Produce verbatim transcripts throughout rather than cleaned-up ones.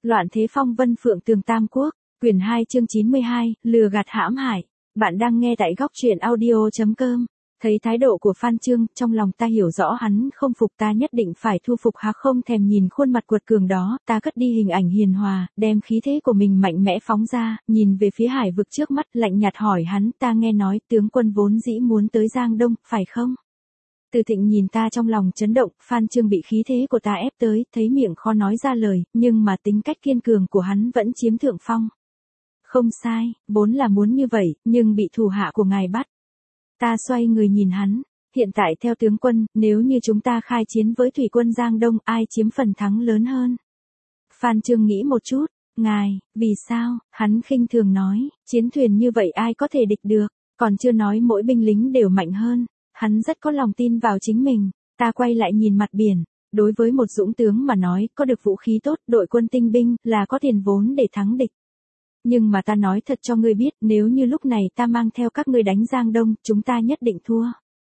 Loạn thế phong vân phượng tường tam quốc, quyển hai chương chín mươi hai, lừa gạt hãm hại. Bạn đang nghe tại góc truyện audio chấm com. Thấy thái độ của Phan Chương, trong lòng ta hiểu rõ hắn không phục, ta nhất định phải thu phục hắn. Không thèm nhìn khuôn mặt quật cường đó, ta cất đi hình ảnh hiền hòa, đem khí thế của mình mạnh mẽ phóng ra, nhìn về phía hải vực trước mắt, lạnh nhạt hỏi hắn, ta nghe nói tướng quân vốn dĩ muốn tới Giang Đông, phải không? Từ Thịnh nhìn ta trong lòng chấn động, Phan Chương bị khí thế của ta ép tới, thấy miệng khó nói ra lời, nhưng mà tính cách kiên cường của hắn vẫn chiếm thượng phong. Không sai, vốn là muốn như vậy, nhưng bị thủ hạ của ngài bắt. Ta xoay người nhìn hắn, hiện tại theo tướng quân, nếu như chúng ta khai chiến với thủy quân Giang Đông, ai chiếm phần thắng lớn hơn? Phan Chương nghĩ một chút, ngài, vì sao? Hắn khinh thường nói, chiến thuyền như vậy ai có thể địch được, còn chưa nói mỗi binh lính đều mạnh hơn. Hắn rất có lòng tin vào chính mình, ta quay lại nhìn mặt biển, đối với một dũng tướng mà nói, có được vũ khí tốt, đội quân tinh binh, là có tiền vốn để thắng địch. Nhưng mà ta nói thật cho ngươi biết, nếu như lúc này ta mang theo các ngươi đánh Giang Đông, chúng ta nhất định thua.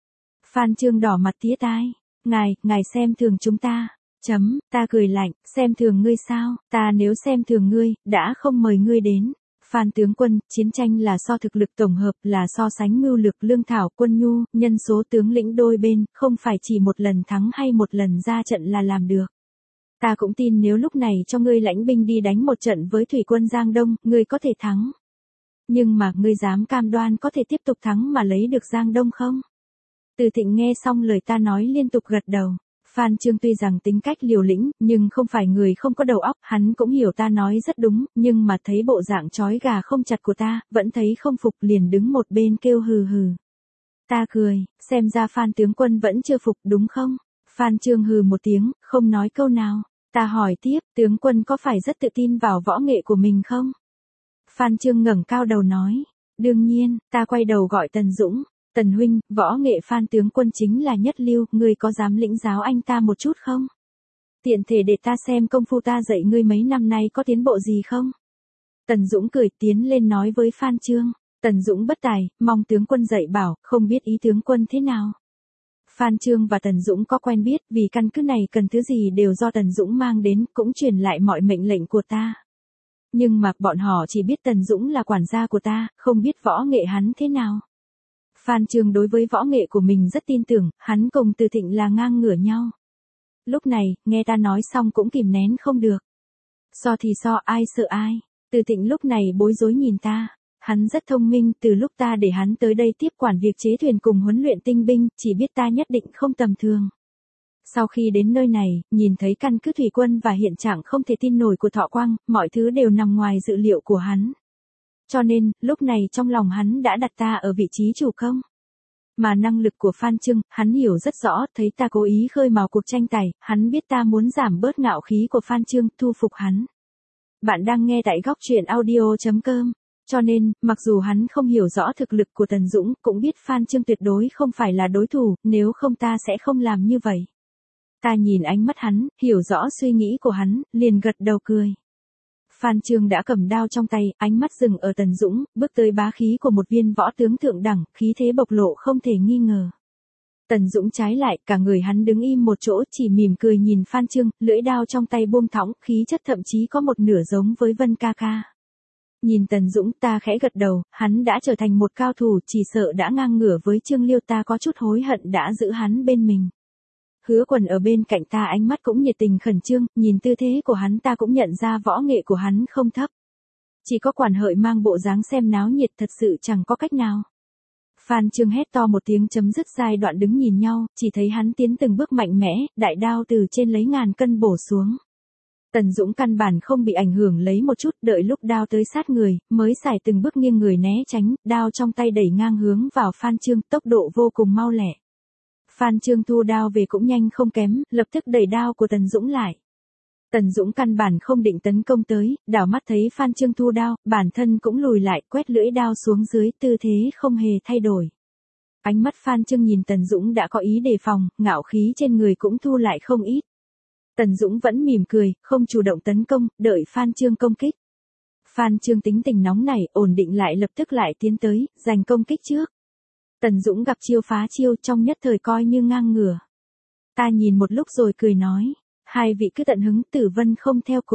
Phan Chương đỏ mặt tía tai, ngài, ngài xem thường chúng ta, chấm, ta cười lạnh, xem thường ngươi sao, ta nếu xem thường ngươi, đã không mời ngươi đến. Phan tướng quân, chiến tranh là so thực lực tổng hợp, là so sánh mưu lược, lương thảo, quân nhu, nhân số tướng lĩnh đôi bên, không phải chỉ một lần thắng hay một lần ra trận là làm được. Ta cũng tin nếu lúc này cho ngươi lãnh binh đi đánh một trận với thủy quân Giang Đông, ngươi có thể thắng. Nhưng mà ngươi dám cam đoan có thể tiếp tục thắng mà lấy được Giang Đông không? Từ Thịnh nghe xong lời ta nói liên tục gật đầu. Phan Chương tuy rằng tính cách liều lĩnh, nhưng không phải người không có đầu óc, hắn cũng hiểu ta nói rất đúng, nhưng mà thấy bộ dạng chói gà không chặt của ta, vẫn thấy không phục liền đứng một bên kêu hừ hừ. Ta cười, xem ra Phan tướng quân vẫn chưa phục đúng không? Phan Chương hừ một tiếng, không nói câu nào. Ta hỏi tiếp, tướng quân có phải rất tự tin vào võ nghệ của mình không? Phan Chương ngẩng cao đầu nói, đương nhiên, ta quay đầu gọi Tần Dũng. Tần huynh, võ nghệ Phan tướng quân chính là nhất lưu, ngươi có dám lĩnh giáo anh ta một chút không? Tiện thể để ta xem công phu ta dạy ngươi mấy năm nay có tiến bộ gì không? Tần Dũng cười tiến lên nói với Phan Chương, Tần Dũng bất tài, mong tướng quân dạy bảo, không biết ý tướng quân thế nào. Phan Chương và Tần Dũng có quen biết, vì căn cứ này cần thứ gì đều do Tần Dũng mang đến, cũng truyền lại mọi mệnh lệnh của ta. Nhưng mà bọn họ chỉ biết Tần Dũng là quản gia của ta, không biết võ nghệ hắn thế nào. Phan Chương đối với võ nghệ của mình rất tin tưởng, hắn cùng Từ Thịnh là ngang ngửa nhau. Lúc này, nghe ta nói xong cũng kìm nén không được. So thì so, ai sợ ai. Từ Thịnh lúc này bối rối nhìn ta. Hắn rất thông minh, từ lúc ta để hắn tới đây tiếp quản việc chế thuyền cùng huấn luyện tinh binh, chỉ biết ta nhất định không tầm thường. Sau khi đến nơi này, nhìn thấy căn cứ thủy quân và hiện trạng không thể tin nổi của Thọ Quang, mọi thứ đều nằm ngoài dự liệu của hắn. Cho nên, lúc này trong lòng hắn đã đặt ta ở vị trí chủ công. Mà năng lực của Phan Chương, hắn hiểu rất rõ, thấy ta cố ý khơi mào cuộc tranh tài, hắn biết ta muốn giảm bớt ngạo khí của Phan Chương, thu phục hắn. Bạn đang nghe tại góc truyện audio chấm com. Cho nên, mặc dù hắn không hiểu rõ thực lực của Tần Dũng, cũng biết Phan Chương tuyệt đối không phải là đối thủ, nếu không ta sẽ không làm như vậy. Ta nhìn ánh mắt hắn, hiểu rõ suy nghĩ của hắn, liền gật đầu cười. Phan Chương đã cầm đao trong tay, ánh mắt dừng ở Tần Dũng, bước tới bá khí của một viên võ tướng thượng đẳng, khí thế bộc lộ không thể nghi ngờ. Tần Dũng trái lại, cả người hắn đứng im một chỗ, chỉ mỉm cười nhìn Phan Chương, lưỡi đao trong tay buông thõng, khí chất thậm chí có một nửa giống với Vân ca ca. Nhìn Tần Dũng, ta khẽ gật đầu, hắn đã trở thành một cao thủ, chỉ sợ đã ngang ngửa với Trương Liêu, ta có chút hối hận đã giữ hắn bên mình. Hứa Quần ở bên cạnh ta ánh mắt cũng nhiệt tình khẩn trương, nhìn tư thế của hắn ta cũng nhận ra võ nghệ của hắn không thấp. Chỉ có Quản Hợi mang bộ dáng xem náo nhiệt thật sự chẳng có cách nào. Phan Chương hét to một tiếng chấm dứt giai đoạn đứng nhìn nhau, chỉ thấy hắn tiến từng bước mạnh mẽ, đại đao từ trên lấy ngàn cân bổ xuống. Tần Dũng căn bản không bị ảnh hưởng lấy một chút, đợi lúc đao tới sát người, mới xài từng bước nghiêng người né tránh, đao trong tay đẩy ngang hướng vào Phan Chương, tốc độ vô cùng mau lẹ. Phan Chương thu đao về cũng nhanh không kém, lập tức đẩy đao của Tần Dũng lại. Tần Dũng căn bản không định tấn công tới, đảo mắt thấy Phan Chương thu đao, bản thân cũng lùi lại, quét lưỡi đao xuống dưới, tư thế không hề thay đổi. Ánh mắt Phan Chương nhìn Tần Dũng đã có ý đề phòng, ngạo khí trên người cũng thu lại không ít. Tần Dũng vẫn mỉm cười, không chủ động tấn công, đợi Phan Chương công kích. Phan Chương tính tình nóng nảy, ổn định lại lập tức lại tiến tới, giành công kích trước. Tần Dũng gặp chiêu phá chiêu, trong nhất thời coi như ngang ngửa. Ta nhìn một lúc rồi cười nói, hai vị cứ tận hứng, Tử Vân không theo cùng.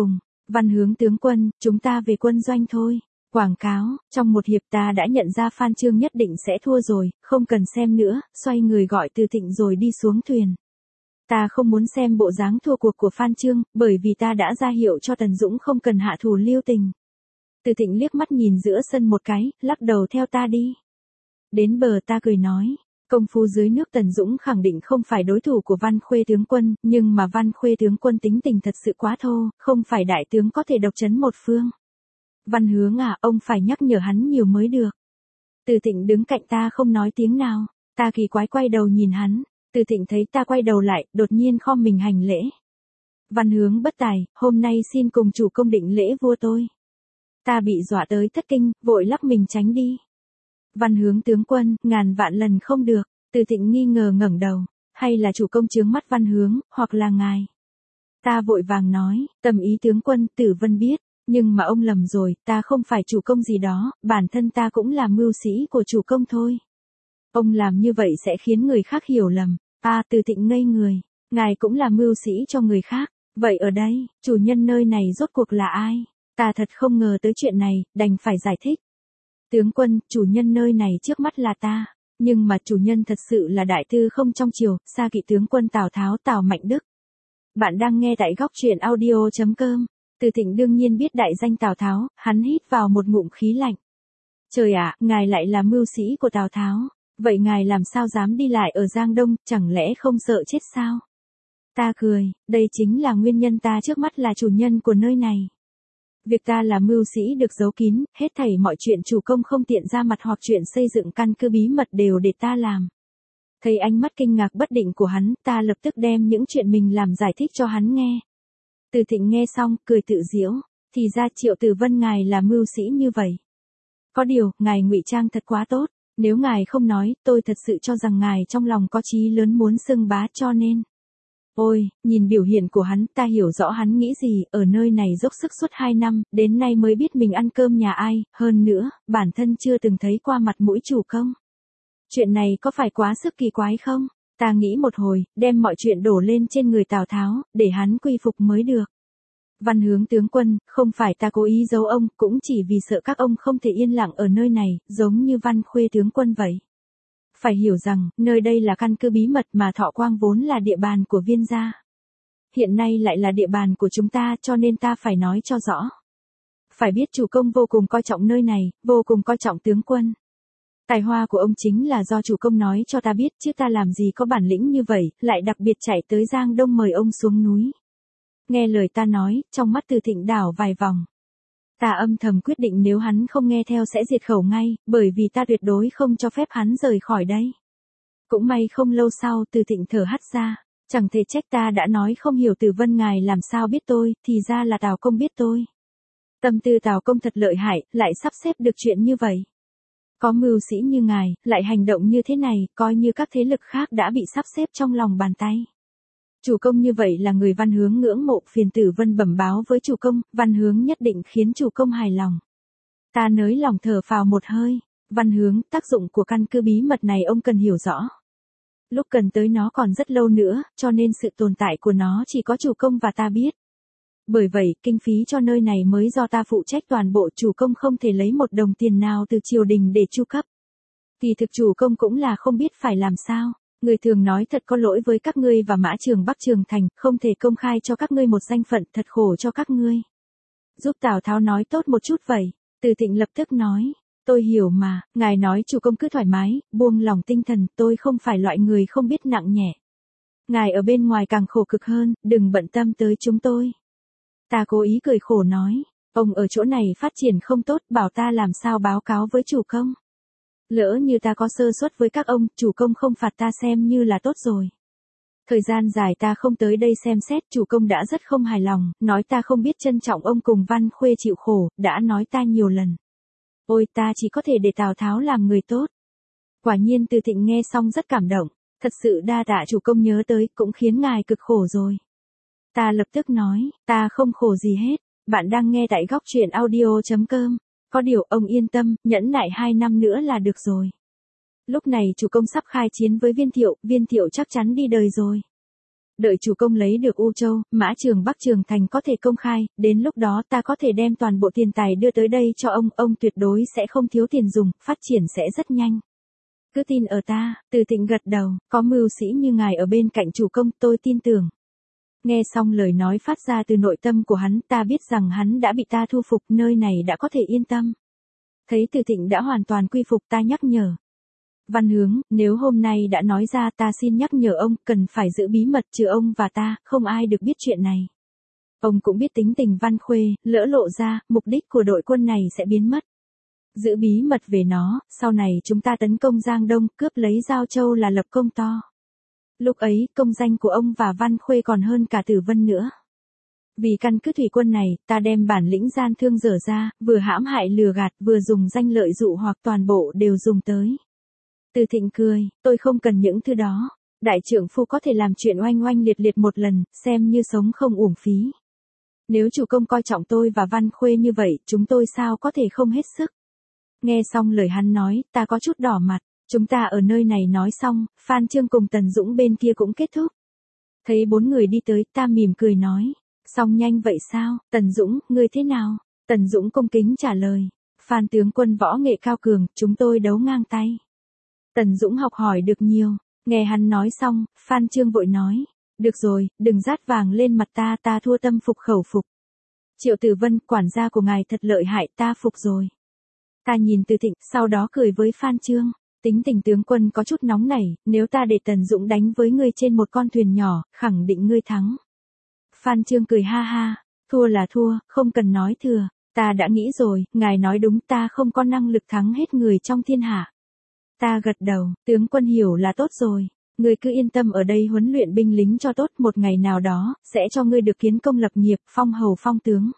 Văn Hướng tướng quân, chúng ta về quân doanh thôi. Quảng cáo, trong một hiệp ta đã nhận ra Phan Chương nhất định sẽ thua rồi, không cần xem nữa, xoay người gọi Từ Thịnh rồi đi xuống thuyền. Ta không muốn xem bộ dáng thua cuộc của Phan Chương, bởi vì ta đã ra hiệu cho Tần Dũng không cần hạ thủ lưu tình. Từ Thịnh liếc mắt nhìn giữa sân một cái, lắc đầu theo ta đi. Đến bờ ta cười nói, công phu dưới nước Tần Dũng khẳng định không phải đối thủ của Văn Khuê tướng quân, nhưng mà Văn Khuê tướng quân tính tình thật sự quá thô, không phải đại tướng có thể độc chấn một phương. Văn Hướng à, ông phải nhắc nhở hắn nhiều mới được. Từ Thịnh đứng cạnh ta không nói tiếng nào, ta kỳ quái quay đầu nhìn hắn, Từ Thịnh thấy ta quay đầu lại, đột nhiên khom mình hành lễ. Văn Hướng bất tài, hôm nay xin cùng chủ công định lễ vua tôi. Ta bị dọa tới thất kinh, vội lắc mình tránh đi. Văn Hướng tướng quân, ngàn vạn lần không được. Từ Thịnh nghi ngờ ngẩng đầu, hay là chủ công chướng mắt Văn Hướng, hoặc là ngài. Ta vội vàng nói, tầm ý tướng quân, Tử Vân biết, nhưng mà ông lầm rồi, ta không phải chủ công gì đó, bản thân ta cũng là mưu sĩ của chủ công thôi. Ông làm như vậy sẽ khiến người khác hiểu lầm. À, Từ Thịnh ngây người, ngài cũng là mưu sĩ cho người khác, vậy ở đây, chủ nhân nơi này rốt cuộc là ai? Ta thật không ngờ tới chuyện này, đành phải giải thích. Tướng quân, chủ nhân nơi này trước mắt là ta, nhưng mà chủ nhân thật sự là đại tư không trong triều, Sa Kỵ tướng quân Tào Tháo Tào Mạnh Đức. Bạn đang nghe tại góc truyện audio chấm com. Từ Thịnh đương nhiên biết đại danh Tào Tháo, hắn hít vào một ngụm khí lạnh. Trời ạ, ngài lại là mưu sĩ của Tào Tháo, vậy ngài làm sao dám đi lại ở Giang Đông, chẳng lẽ không sợ chết sao? Ta cười, đây chính là nguyên nhân ta trước mắt là chủ nhân của nơi này. Việc ta là mưu sĩ được giấu kín, hết thảy mọi chuyện chủ công không tiện ra mặt hoặc chuyện xây dựng căn cứ bí mật đều để ta làm. Thấy ánh mắt kinh ngạc bất định của hắn, ta lập tức đem những chuyện mình làm giải thích cho hắn nghe. Từ Thịnh nghe xong, cười tự giễu, thì ra Triệu Tử Vân ngài là mưu sĩ như vậy. Có điều, ngài ngụy trang thật quá tốt, nếu ngài không nói, tôi thật sự cho rằng ngài trong lòng có chí lớn muốn xưng bá cho nên. Ôi, nhìn biểu hiện của hắn, ta hiểu rõ hắn nghĩ gì, ở nơi này dốc sức suốt hai năm, đến nay mới biết mình ăn cơm nhà ai, hơn nữa, bản thân chưa từng thấy qua mặt mũi chủ công. Chuyện này có phải quá sức kỳ quái không? Ta nghĩ một hồi, đem mọi chuyện đổ lên trên người Tào Tháo, để hắn quy phục mới được. Văn Hướng tướng quân, không phải ta cố ý giấu ông, cũng chỉ vì sợ các ông không thể yên lặng ở nơi này, giống như Văn Khuê tướng quân vậy. Phải hiểu rằng, nơi đây là căn cứ bí mật mà Thọ Quang vốn là địa bàn của Viên gia. Hiện nay lại là địa bàn của chúng ta cho nên ta phải nói cho rõ. Phải biết chủ công vô cùng coi trọng nơi này, vô cùng coi trọng tướng quân. Tài hoa của ông chính là do chủ công nói cho ta biết, chứ ta làm gì có bản lĩnh như vậy, lại đặc biệt chạy tới Giang Đông mời ông xuống núi. Nghe lời ta nói, trong mắt Từ Thịnh đảo vài vòng. Ta âm thầm quyết định nếu hắn không nghe theo sẽ diệt khẩu ngay, bởi vì ta tuyệt đối không cho phép hắn rời khỏi đây. Cũng may không lâu sau Từ Thịnh thở hắt ra, chẳng thể trách ta đã nói không hiểu Tử Vân ngài làm sao biết tôi, thì ra là Tào công biết tôi. Tâm tư Tào công thật lợi hại, lại sắp xếp được chuyện như vậy. Có mưu sĩ như ngài, lại hành động như thế này, coi như các thế lực khác đã bị sắp xếp trong lòng bàn tay. Chủ công như vậy là người Văn Hướng ngưỡng mộ, phiền Tử Vân bẩm báo với chủ công, Văn Hướng nhất định khiến chủ công hài lòng. Ta nới lòng thở phào một hơi, Văn Hướng, tác dụng của căn cứ bí mật này ông cần hiểu rõ. Lúc cần tới nó còn rất lâu nữa, cho nên sự tồn tại của nó chỉ có chủ công và ta biết. Bởi vậy, kinh phí cho nơi này mới do ta phụ trách toàn bộ, chủ công không thể lấy một đồng tiền nào từ triều đình để chu cấp. Kỳ thực chủ công cũng là không biết phải làm sao. Người thường nói thật có lỗi với các ngươi và Mã Trường Bắc Trường Thành, không thể công khai cho các ngươi một danh phận, thật khổ cho các ngươi. Giúp Tào Tháo nói tốt một chút vậy. Từ Thịnh lập tức nói, tôi hiểu mà, ngài nói chủ công cứ thoải mái, buông lòng tinh thần, tôi không phải loại người không biết nặng nhẹ. Ngài ở bên ngoài càng khổ cực hơn, đừng bận tâm tới chúng tôi. Ta cố ý cười khổ nói, ông ở chỗ này phát triển không tốt, bảo ta làm sao báo cáo với chủ công. Lỡ như ta có sơ suất với các ông, chủ công không phạt ta xem như là tốt rồi. Thời gian dài ta không tới đây xem xét, chủ công đã rất không hài lòng, nói ta không biết trân trọng ông cùng Văn Khuê chịu khổ, đã nói ta nhiều lần. Ôi, ta chỉ có thể để Tào Tháo làm người tốt. Quả nhiên Từ Thịnh nghe xong rất cảm động, thật sự đa tạ chủ công nhớ tới, cũng khiến ngài cực khổ rồi. Ta lập tức nói, ta không khổ gì hết, bạn đang nghe tại góc truyện audio chấm com. Có điều ông yên tâm, nhẫn nại hai năm nữa là được rồi. Lúc này chủ công sắp khai chiến với Viên Thiệu, Viên Thiệu chắc chắn đi đời rồi. Đợi chủ công lấy được U Châu, Mã Trường Bắc Trường Thành có thể công khai, đến lúc đó ta có thể đem toàn bộ tiền tài đưa tới đây cho ông, ông tuyệt đối sẽ không thiếu tiền dùng, phát triển sẽ rất nhanh. Cứ tin ở ta, Từ Thịnh gật đầu, có mưu sĩ như ngài ở bên cạnh chủ công, tôi tin tưởng. Nghe xong lời nói phát ra từ nội tâm của hắn, ta biết rằng hắn đã bị ta thu phục, nơi này đã có thể yên tâm. Thấy Từ Thịnh đã hoàn toàn quy phục, ta nhắc nhở. Văn Hướng, nếu hôm nay đã nói ra, ta xin nhắc nhở ông, cần phải giữ bí mật, trừ ông và ta, không ai được biết chuyện này. Ông cũng biết tính tình Văn Khuê, lỡ lộ ra, mục đích của đội quân này sẽ biến mất. Giữ bí mật về nó, sau này chúng ta tấn công Giang Đông, cướp lấy Giao Châu là lập công to. Lúc ấy, công danh của ông và Văn Khuê còn hơn cả Tử Vân nữa. Vì căn cứ thủy quân này, ta đem bản lĩnh gian thương dở ra, vừa hãm hại lừa gạt, vừa dùng danh lợi dụ hoặc toàn bộ đều dùng tới. Từ Thịnh cười, tôi không cần những thứ đó. Đại trưởng phu có thể làm chuyện oanh oanh liệt liệt một lần, xem như sống không uổng phí. Nếu chủ công coi trọng tôi và Văn Khuê như vậy, chúng tôi sao có thể không hết sức. Nghe xong lời hắn nói, ta có chút đỏ mặt. Chúng ta ở nơi này nói xong, Phan Chương cùng Tần Dũng bên kia cũng kết thúc. Thấy bốn người đi tới, ta mỉm cười nói. Xong nhanh vậy sao, Tần Dũng, ngươi thế nào? Tần Dũng cung kính trả lời. Phan tướng quân võ nghệ cao cường, chúng tôi đấu ngang tay. Tần Dũng học hỏi được nhiều. Nghe hắn nói xong, Phan Chương vội nói. Được rồi, đừng rát vàng lên mặt ta, ta thua tâm phục khẩu phục. Triệu Tử Vân, quản gia của ngài thật lợi hại, ta phục rồi. Ta nhìn Từ Thịnh, sau đó cười với Phan Chương. Tính tình tướng quân có chút nóng nảy, nếu ta để Tần Dũng đánh với ngươi trên một con thuyền nhỏ, khẳng định ngươi thắng. Phan Chương cười ha ha, thua là thua, không cần nói thừa, ta đã nghĩ rồi, ngài nói đúng, ta không có năng lực thắng hết người trong thiên hạ. Ta gật đầu, tướng quân hiểu là tốt rồi, ngươi cứ yên tâm ở đây huấn luyện binh lính cho tốt, một ngày nào đó, sẽ cho ngươi được kiến công lập nghiệp, phong hầu phong tướng.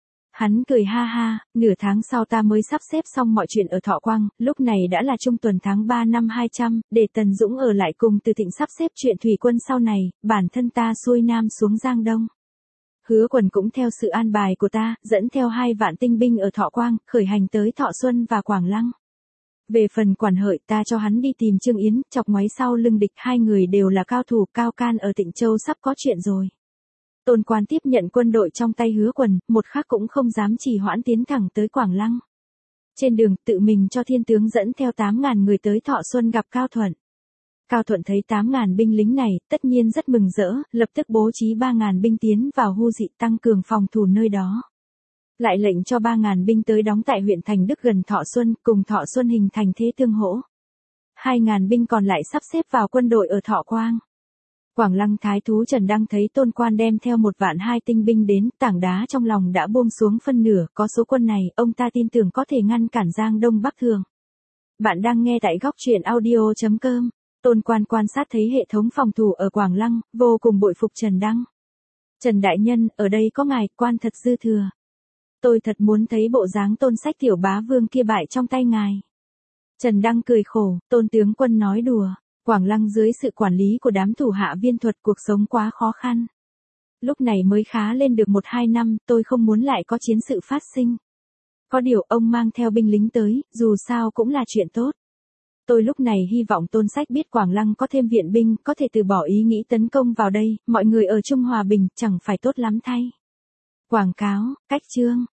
Hắn cười ha ha, nửa tháng sau ta mới sắp xếp xong mọi chuyện ở Thọ Quang, lúc này đã là trung tuần tháng ba năm hai trăm, để Tần Dũng ở lại cùng Từ Thịnh sắp xếp chuyện thủy quân sau này, bản thân ta xuôi nam xuống Giang Đông. Hứa Quần cũng theo sự an bài của ta, dẫn theo hai vạn tinh binh ở Thọ Quang, khởi hành tới Thọ Xuân và Quảng Lăng. Về phần Quản Hợi, ta cho hắn đi tìm Trương Yến, chọc ngoáy sau lưng địch, hai người đều là cao thủ, cao can ở Tịnh Châu sắp có chuyện rồi. Tôn Quan tiếp nhận quân đội trong tay Hứa Quần, một khắc cũng không dám trì hoãn tiến thẳng tới Quảng Lăng. Trên đường, tự mình cho thiên tướng dẫn theo tám ngàn người tới Thọ Xuân gặp Cao Thuận. Cao Thuận thấy tám ngàn binh lính này, tất nhiên rất mừng rỡ, lập tức bố trí ba ngàn binh tiến vào Hu Dị tăng cường phòng thủ nơi đó. Lại lệnh cho ba ngàn binh tới đóng tại huyện Thành Đức gần Thọ Xuân, cùng Thọ Xuân hình thành thế tương hỗ. hai ngàn binh còn lại sắp xếp vào quân đội ở Thọ Quang. Quảng Lăng thái thú Trần Đăng thấy Tôn Quan đem theo một vạn hai tinh binh đến, tảng đá trong lòng đã buông xuống phân nửa, có số quân này, ông ta tin tưởng có thể ngăn cản Giang Đông Bắc Thường. Bạn đang nghe tại góc truyện audio chấm com. Tôn Quan quan sát thấy hệ thống phòng thủ ở Quảng Lăng, vô cùng bội phục Trần Đăng. Trần Đại Nhân, ở đây có ngài, quan thật dư thừa. Tôi thật muốn thấy bộ dáng Tôn Sách tiểu bá vương kia bại trong tay ngài. Trần Đăng cười khổ, Tôn tướng quân nói đùa. Quảng Lăng dưới sự quản lý của đám thủ hạ viên thuật cuộc sống quá khó khăn. Lúc này mới khá lên được một hai năm, tôi không muốn lại có chiến sự phát sinh. Có điều ông mang theo binh lính tới, dù sao cũng là chuyện tốt. Tôi lúc này hy vọng Tôn Sách biết Quảng Lăng có thêm viện binh, có thể từ bỏ ý nghĩ tấn công vào đây, mọi người ở chung hòa bình, chẳng phải tốt lắm thay. Quảng cáo, cách chương.